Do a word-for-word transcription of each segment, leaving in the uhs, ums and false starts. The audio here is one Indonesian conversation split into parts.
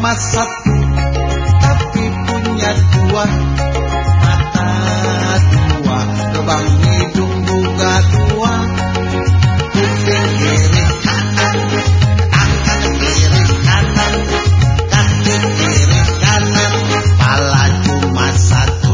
cuma satu, tapi punya dua mata, dua lubang hidung juga dua, kuping kiri kanan, tangan kiri kanan, kaki kiri kanan, kepala cuma satu.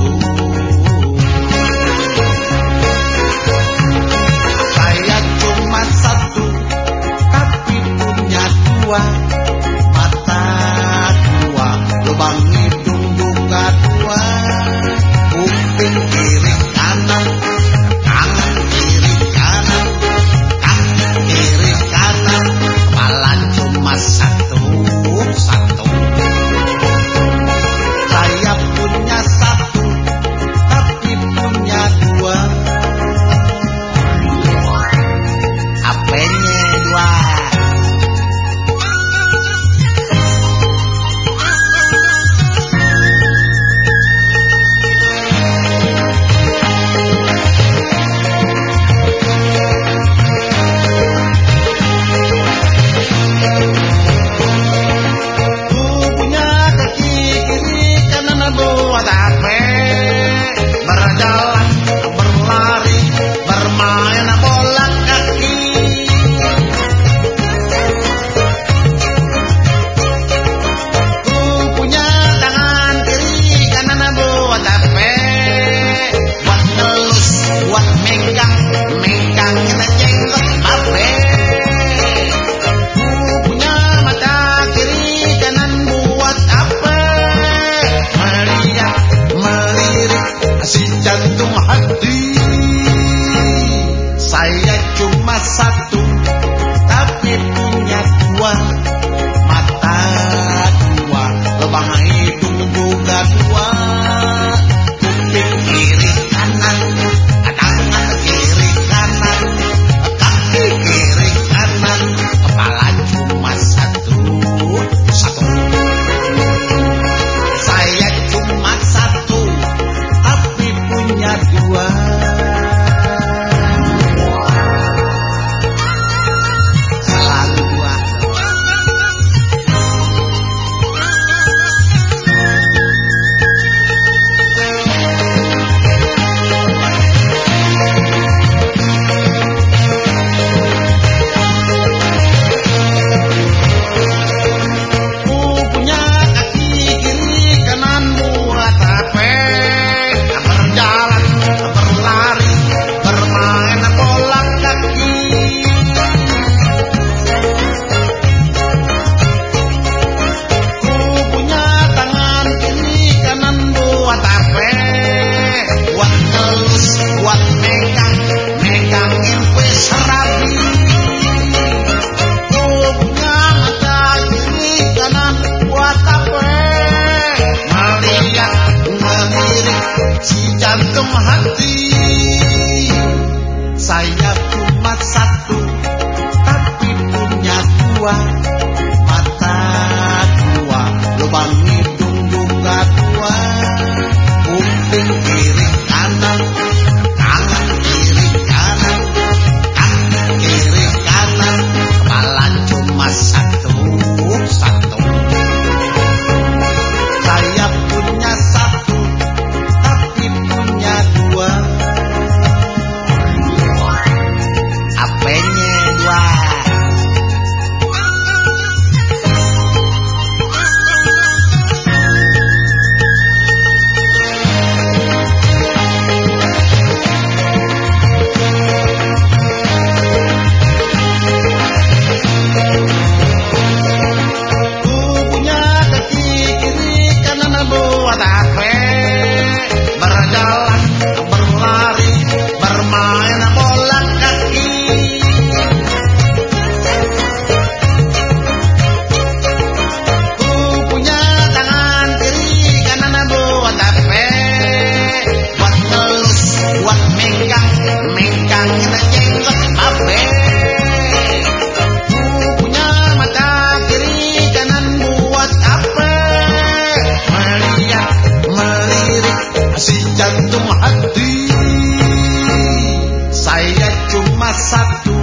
Saya cuma satu, tapi punya dua mata, dua lubang hidung juga dua, kuping kiri kanan, tangan kiri kanan, kaki kiri kanan, kepala cuma satu, satu. Saya punya satu, tapi punya dua. Apanya dua? Berjalan, berlari, bermain bola kaki. Ku punya tangan kiri kanan buat apa? Buat ngelus, buat megang, megangin jenggot babe. Ku punya mata kiri kanan buat apa? Melihat, melirik si jantung hati. Saya cuma satu, tapi punya dua mata, dua lubang hidung juga dua, kuping kiri kanan, tangan kiri kanan, kaki kiri kanan, kepala cuma satu, satu. Saya cuma satu, tapi punya dua. Selalu dua. Ku punya kaki kiri kanan buat apa? Berjalan, berlari, bermain bola kaki. Ku punya tangan kiri kanan buat apa? Buat ngelus, buat megang, megangin kue serabi. Ku punya mata kiri kanan buat apa? Melihat, melirik si jantung hati. Saya cuma satu, tapi punya dua mata, dua lubang hidung juga dua, kuping kiri kanan, tangan kiri kanan, kaki kiri kanan, kepala cuma satu, satu. Saya punya satu, tapi punya dua. Apanya dua? Ku punya kaki kiri kanan buat apa? Berjalan, berlari, bermain bola kaki. Ku punya tangan kiri kanan buat apa? Buat ngelus, buat megang, megangin jenggot babe. Ku punya mata kiri kanan buat apa? Melihat, melirik si jantung hati. Saya cuma satu,